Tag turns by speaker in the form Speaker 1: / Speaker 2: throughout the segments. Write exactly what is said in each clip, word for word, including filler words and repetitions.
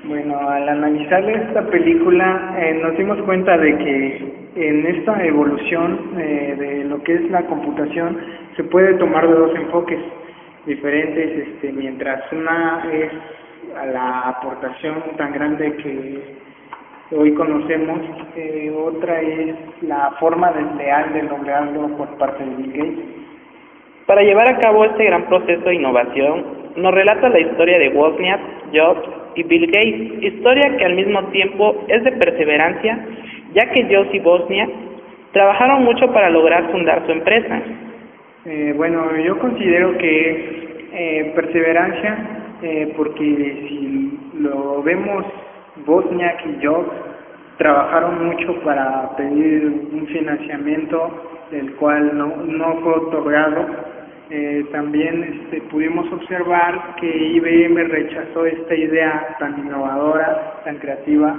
Speaker 1: Bueno, al analizar esta película eh, nos dimos cuenta de que en esta evolución eh, de lo que es la computación se puede tomar de dos enfoques diferentes, este, mientras una es a la aportación tan grande que hoy conocemos, eh, otra es la forma desleal de lograrlo por parte de Bill Gates.
Speaker 2: Para llevar a cabo este gran proceso de innovación, nos relata la historia de Wozniak, Jobs y Bill Gates, historia que al mismo tiempo es de perseverancia, ya que Jobs y Wozniak trabajaron mucho para lograr fundar su empresa.
Speaker 1: Eh, bueno, yo considero que es eh, perseverancia, eh, porque si lo vemos, Wozniak y Jobs trabajaron mucho para pedir un financiamiento, el cual no, no fue otorgado. Eh, también este, pudimos observar que I B M rechazó esta idea tan innovadora, tan creativa,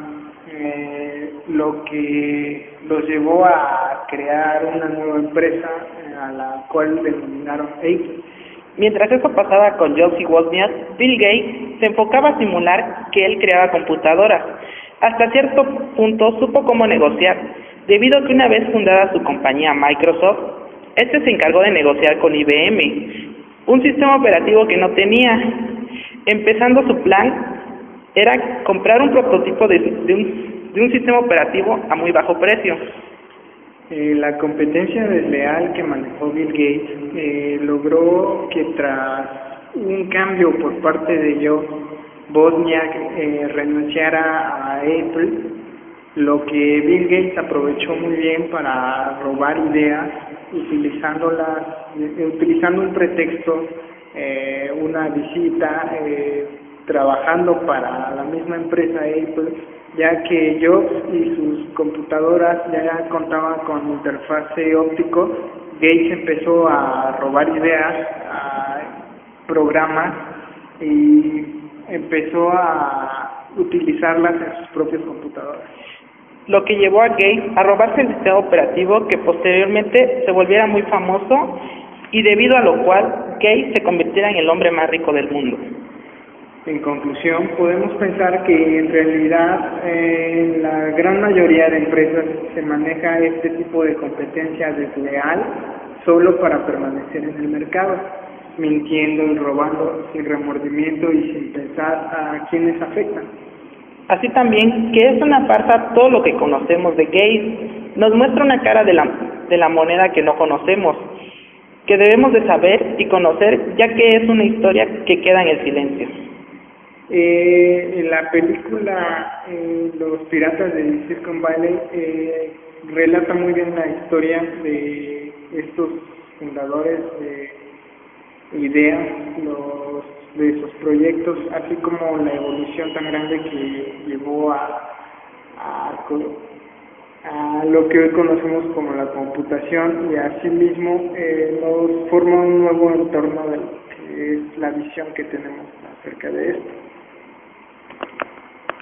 Speaker 1: eh, lo que los llevó a crear una nueva empresa eh, a la cual denominaron Apple.
Speaker 2: Mientras eso pasaba con Jobs y Wozniak, Bill Gates se enfocaba a simular que él creaba computadoras. Hasta cierto punto supo cómo negociar, debido a que una vez fundada su compañía Microsoft, este se encargó de negociar con I B M, un sistema operativo que no tenía. Empezando su plan era comprar un prototipo de, de, un, de un sistema operativo a muy bajo precio.
Speaker 1: Eh, la competencia desleal que manejó Bill Gates eh, logró que tras un cambio por parte de Jobs, Wozniak eh, renunciara a Apple, lo que Bill Gates aprovechó muy bien para robar ideas, utilizándolas, eh, utilizando un pretexto, eh, una visita, eh, trabajando para la misma empresa Apple, ya que Jobs y sus computadoras ya contaban con interfase óptico. Gates empezó a robar ideas, a programas, y empezó a utilizarlas en sus propias computadoras.
Speaker 2: Lo que llevó a Gates a robarse el sistema operativo que posteriormente se volviera muy famoso y debido a lo cual Gates se convirtiera en el hombre más rico del mundo.
Speaker 1: En conclusión, podemos pensar que en realidad eh, en la gran mayoría de empresas se maneja este tipo de competencia desleal solo para permanecer en el mercado, mintiendo y robando sin remordimiento y sin pensar a quienes afectan.
Speaker 2: Así también que es una farsa todo lo que conocemos de Gates, nos muestra una cara de la, de la moneda que no conocemos, que debemos de saber y conocer, ya que es una historia que queda en el silencio.
Speaker 1: Eh, en la película eh, Los Piratas de Silicon Valley eh, relata muy bien la historia de estos fundadores de ideas, los de esos proyectos, así como la evolución tan grande que llevó a, a, a lo que hoy conocemos como la computación, y asimismo eh, nos forma un nuevo entorno de lo que es la visión que tenemos acerca de esto.